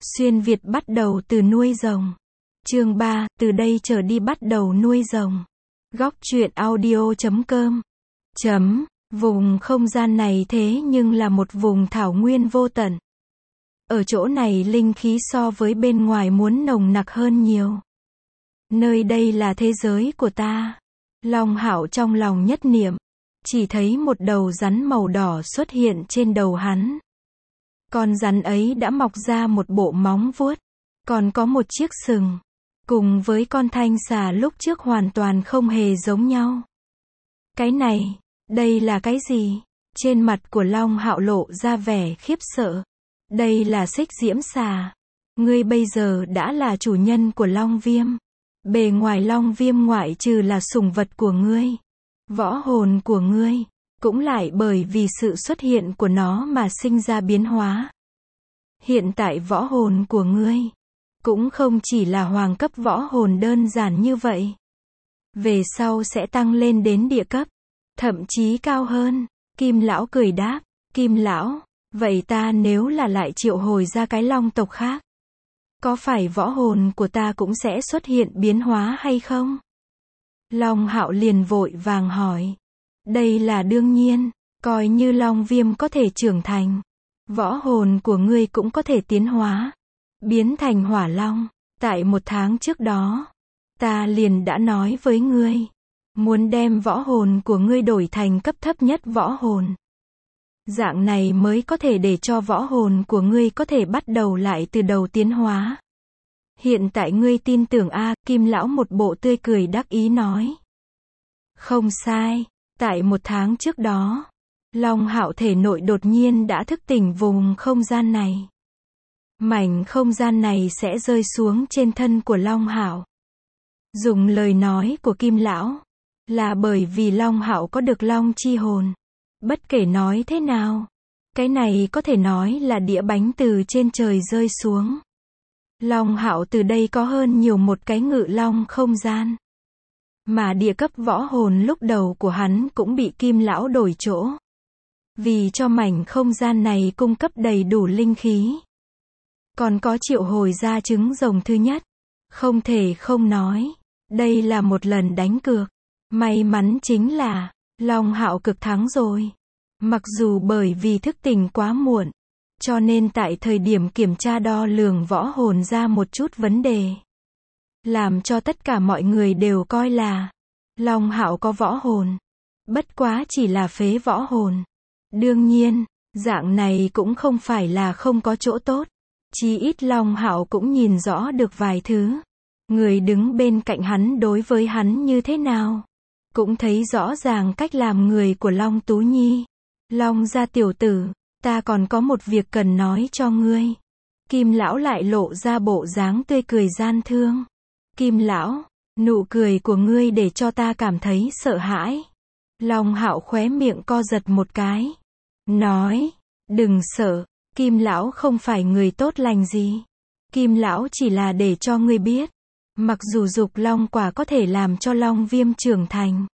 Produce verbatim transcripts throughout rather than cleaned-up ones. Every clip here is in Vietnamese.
Xuyên Việt bắt đầu từ nuôi rồng. Chương ba, từ đây trở đi bắt đầu nuôi rồng. Góc truyện audio chấm com. Chấm, vùng không gian này thế nhưng là một vùng thảo nguyên vô tận. Ở chỗ này linh khí so với bên ngoài muốn nồng nặc hơn nhiều. Nơi đây là thế giới của ta. Long Hạo trong lòng nhất niệm, chỉ thấy một đầu rắn màu đỏ xuất hiện trên đầu hắn. Con rắn ấy đã mọc ra một bộ móng vuốt, còn có một chiếc sừng, cùng với con thanh xà lúc trước hoàn toàn không hề giống nhau. Cái này, đây là cái gì? Trên mặt của Long Hạo lộ ra vẻ khiếp sợ. Đây là Xích Diễm Xà. Ngươi bây giờ đã là chủ nhân của Long Viêm. Bề ngoài Long Viêm ngoại trừ là sủng vật của ngươi, võ hồn của ngươi cũng lại bởi vì sự xuất hiện của nó mà sinh ra biến hóa. Hiện tại võ hồn của ngươi cũng không chỉ là hoàng cấp võ hồn đơn giản như vậy. Về sau sẽ tăng lên đến địa cấp, thậm chí cao hơn. Kim lão cười đáp, Kim lão, vậy ta nếu là lại triệu hồi ra cái long tộc khác, có phải võ hồn của ta cũng sẽ xuất hiện biến hóa hay không? Long Hạo liền vội vàng hỏi. Đây là đương nhiên, coi như Long Viêm có thể trưởng thành, võ hồn của ngươi cũng có thể tiến hóa, biến thành hỏa long. Tại một tháng trước đó, ta liền đã nói với ngươi, muốn đem võ hồn của ngươi đổi thành cấp thấp nhất võ hồn. Dạng này mới có thể để cho võ hồn của ngươi có thể bắt đầu lại từ đầu tiến hóa. Hiện tại ngươi tin tưởng a? À, Kim lão một bộ tươi cười đắc ý nói. Không sai, tại một tháng trước đó, Long Hạo thể nội đột nhiên đã thức tỉnh vùng không gian này. Mảnh không gian này sẽ rơi xuống trên thân của Long Hạo. Dùng lời nói của Kim lão, là bởi vì Long Hạo có được Long chi hồn. Bất kể nói thế nào, cái này có thể nói là đĩa bánh từ trên trời rơi xuống. Long Hạo từ đây có hơn nhiều một cái ngự long không gian. Mà địa cấp võ hồn lúc đầu của hắn cũng bị Kim lão đổi chỗ. Vì cho mảnh không gian này cung cấp đầy đủ linh khí. Còn có triệu hồi ra trứng rồng thứ nhất. Không thể không nói, đây là một lần đánh cược. May mắn chính là Long Hạo cực thắng rồi. Mặc dù bởi vì thức tỉnh quá muộn, cho nên tại thời điểm kiểm tra đo lường võ hồn ra một chút vấn đề, làm cho tất cả mọi người đều coi là Long Hạo có võ hồn, bất quá chỉ là phế võ hồn. Đương nhiên, dạng này cũng không phải là không có chỗ tốt, chí ít Long Hạo cũng nhìn rõ được vài thứ. Người đứng bên cạnh hắn đối với hắn như thế nào, cũng thấy rõ ràng cách làm người của Long Tú Nhi. Long gia tiểu tử, ta còn có một việc cần nói cho ngươi. Kim lão lại lộ ra bộ dáng tươi cười gian thương. Kim lão, nụ cười của ngươi để cho ta cảm thấy sợ hãi. Long Hạo khóe miệng co giật một cái. Nói, đừng sợ, Kim lão không phải người tốt lành gì. Kim lão chỉ là để cho ngươi biết, mặc dù dục long quả có thể làm cho Long Viêm trưởng thành,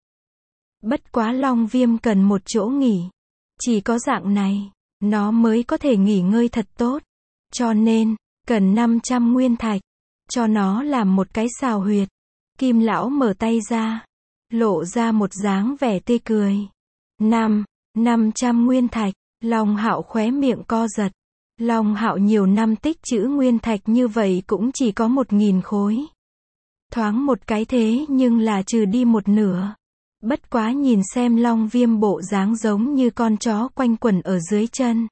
bất quá Long Viêm cần một chỗ nghỉ. Chỉ có dạng này, nó mới có thể nghỉ ngơi thật tốt. Cho nên, cần năm trăm nguyên thạch, cho nó làm một cái xào huyệt. Kim lão mở tay ra, lộ ra một dáng vẻ tươi cười. Năm, năm trăm nguyên thạch, Long Hạo khóe miệng co giật. Long Hạo nhiều năm tích trữ nguyên thạch như vậy cũng chỉ có một nghìn khối. Thoáng một cái thế nhưng là trừ đi một nửa. Bất quá nhìn xem Long Viêm bộ dáng giống như con chó quanh quẩn ở dưới chân.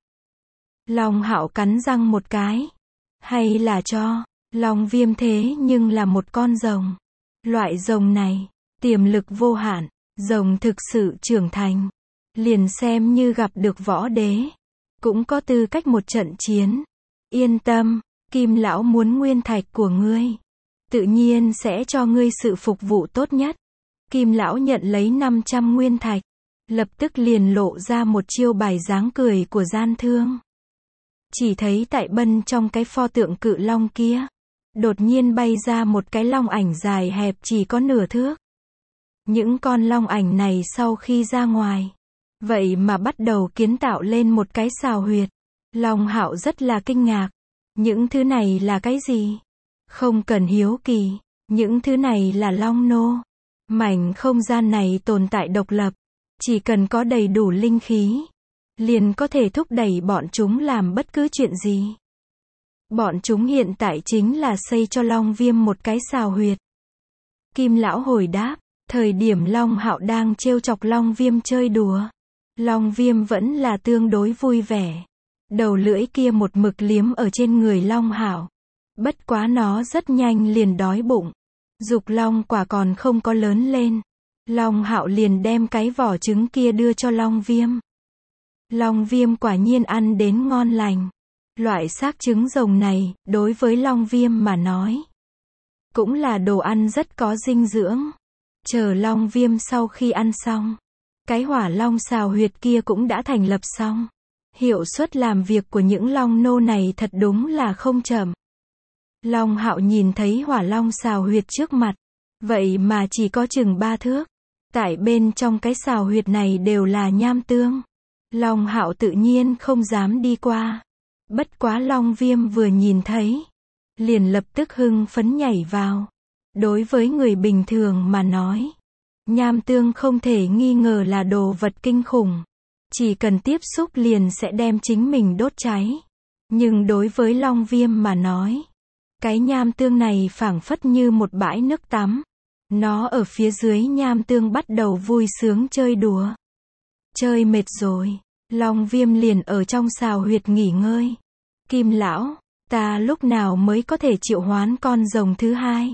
Long Hạo cắn răng một cái. Hay là cho Long Viêm thế nhưng là một con rồng. Loại rồng này, tiềm lực vô hạn, rồng thực sự trưởng thành. Liền xem như gặp được võ đế, cũng có tư cách một trận chiến. Yên tâm, Kim lão muốn nguyên thạch của ngươi, tự nhiên sẽ cho ngươi sự phục vụ tốt nhất. Kim lão nhận lấy năm trăm nguyên thạch, lập tức liền lộ ra một chiêu bài dáng cười của gian thương. Chỉ thấy tại bân trong cái pho tượng cự long kia, đột nhiên bay ra một cái long ảnh dài hẹp chỉ có nửa thước. Những con long ảnh này sau khi ra ngoài, vậy mà bắt đầu kiến tạo lên một cái xào huyệt. Long Hạo rất là kinh ngạc, Những thứ này là cái gì? Không cần hiếu kỳ. Những thứ này là long nô. Mảnh không gian này tồn tại độc lập. Chỉ cần có đầy đủ linh khí, liền có thể thúc đẩy bọn chúng làm bất cứ chuyện gì. Bọn chúng hiện tại chính là xây cho Long Viêm một cái sào huyệt. Kim lão hồi đáp, thời điểm Long Hạo đang trêu chọc Long Viêm chơi đùa, Long Viêm vẫn là tương đối vui vẻ. Đầu lưỡi kia một mực liếm ở trên người Long Hạo. Bất quá nó rất nhanh liền đói bụng. Dục long quả còn không có lớn lên, Long Hạo liền đem cái vỏ trứng kia đưa cho Long Viêm. Long Viêm quả nhiên ăn đến ngon lành. Loại xác trứng rồng này, đối với Long Viêm mà nói, cũng là đồ ăn rất có dinh dưỡng. Chờ Long Viêm sau khi ăn xong, cái hỏa long xào huyệt kia cũng đã thành lập xong. Hiệu suất làm việc của những long nô này thật đúng là không chậm. Long Hạo nhìn thấy hỏa long xào huyệt trước mặt, vậy mà chỉ có chừng ba thước. Tại bên trong cái xào huyệt này đều là nham tương. Long Hạo tự nhiên không dám đi qua. Bất quá Long Viêm vừa nhìn thấy, liền lập tức hưng phấn nhảy vào. Đối với người bình thường mà nói, nham tương không thể nghi ngờ là đồ vật kinh khủng. Chỉ cần tiếp xúc liền sẽ đem chính mình đốt cháy. Nhưng đối với Long Viêm mà nói, cái nham tương này phảng phất như một bãi nước tắm. Nó ở phía dưới nham tương bắt đầu vui sướng chơi đùa. Chơi mệt rồi, Long Viêm liền ở trong xào huyệt nghỉ ngơi. Kim lão, ta lúc nào mới có thể triệu hoán con rồng thứ hai?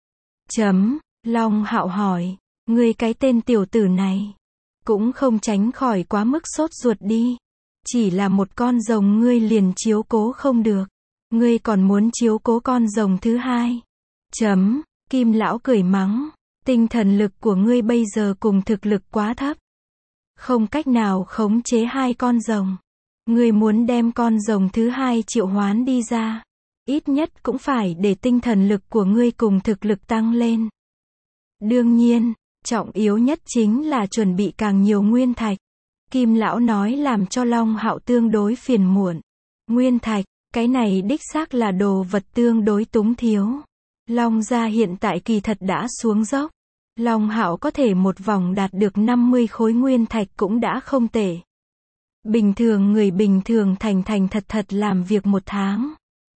Chấm, Long Hạo hỏi, ngươi cái tên tiểu tử này, cũng không tránh khỏi quá mức sốt ruột đi. Chỉ là một con rồng ngươi liền chiếu cố không được. Ngươi còn muốn chiếu cố con rồng thứ hai. Chấm, Kim lão cười mắng, tinh thần lực của ngươi bây giờ cùng thực lực quá thấp. Không cách nào khống chế hai con rồng. Ngươi muốn đem con rồng thứ hai triệu hoán đi ra, ít nhất cũng phải để tinh thần lực của ngươi cùng thực lực tăng lên. Đương nhiên, trọng yếu nhất chính là chuẩn bị càng nhiều nguyên thạch. Kim lão nói làm cho Long Hạo tương đối phiền muộn. Nguyên thạch, cái này đích xác là đồ vật tương đối túng thiếu. Long gia hiện tại kỳ thật đã xuống dốc. Long Hạo có thể một vòng đạt được năm mươi khối nguyên thạch cũng đã không tệ. Bình thường người bình thường thành thành thật thật làm việc một tháng,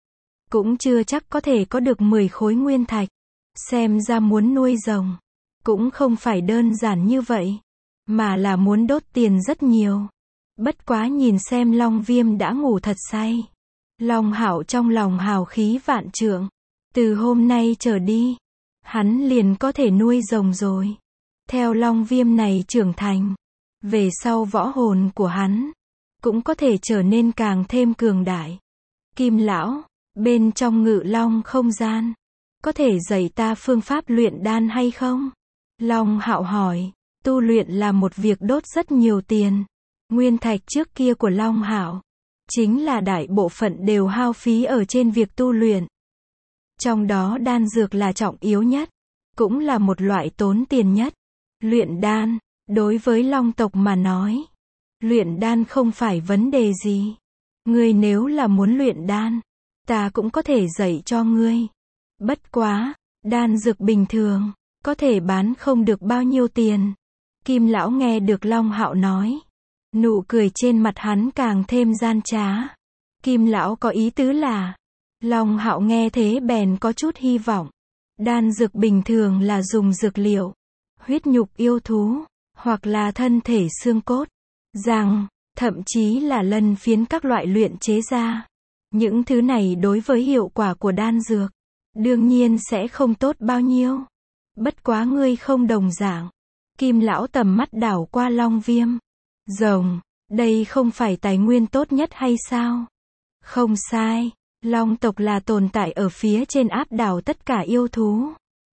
cũng chưa chắc có thể có được mười khối nguyên thạch. Xem ra muốn nuôi rồng, cũng không phải đơn giản như vậy, mà là muốn đốt tiền rất nhiều. Bất quá nhìn xem Long Viêm đã ngủ thật say. Long Hạo trong lòng hào khí vạn trượng. Từ hôm nay trở đi, hắn liền có thể nuôi rồng rồi. Theo Long Viêm này trưởng thành, về sau võ hồn của hắn cũng có thể trở nên càng thêm cường đại. Kim lão, bên trong ngự long không gian, có thể dạy ta phương pháp luyện đan hay không? Long Hạo hỏi, tu luyện là một việc đốt rất nhiều tiền. Nguyên thạch trước kia của Long Hạo, chính là đại bộ phận đều hao phí ở trên việc tu luyện. Trong đó đan dược là trọng yếu nhất, cũng là một loại tốn tiền nhất. Luyện đan, đối với Long tộc mà nói, luyện đan không phải vấn đề gì. Ngươi nếu là muốn luyện đan, ta cũng có thể dạy cho ngươi. Bất quá, đan dược bình thường, có thể bán không được bao nhiêu tiền. Kim lão nghe được Long Hạo nói, nụ cười trên mặt hắn càng thêm gian trá. Kim lão có ý tứ là, Long Hạo nghe thế bèn có chút hy vọng. Đan dược bình thường là dùng dược liệu, huyết nhục yêu thú, hoặc là thân thể xương cốt, răng, thậm chí là lân phiến các loại luyện chế ra. Những thứ này đối với hiệu quả của đan dược, đương nhiên sẽ không tốt bao nhiêu. Bất quá ngươi không đồng dạng. Kim lão tầm mắt đảo qua Long Viêm. Rồng, đây không phải tài nguyên tốt nhất hay sao? Không sai, Long tộc là tồn tại ở phía trên áp đảo tất cả yêu thú.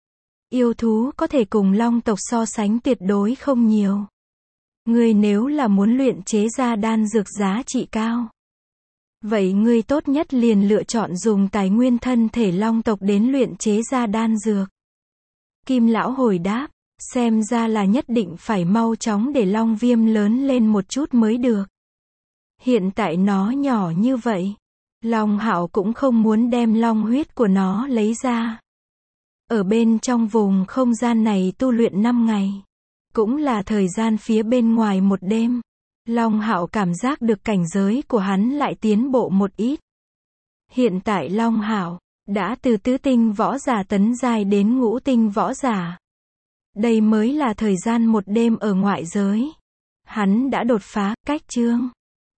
Yêu thú có thể cùng Long tộc so sánh tuyệt đối không nhiều. Ngươi nếu là muốn luyện chế ra đan dược giá trị cao, vậy ngươi tốt nhất liền lựa chọn dùng tài nguyên thân thể Long tộc đến luyện chế ra đan dược. Kim lão hồi đáp, xem ra là nhất định phải mau chóng để Long Viêm lớn lên một chút mới được. Hiện tại nó nhỏ như vậy, Long Hạo cũng không muốn đem long huyết của nó lấy ra. Ở bên trong vùng không gian này tu luyện năm ngày. Cũng là thời gian phía bên ngoài một đêm. Long Hạo cảm giác được cảnh giới của hắn lại tiến bộ một ít. Hiện tại Long Hạo đã từ tứ tinh võ giả tấn giai đến ngũ tinh võ giả. Đây mới là thời gian một đêm ở ngoại giới. Hắn đã đột phá, cách chương.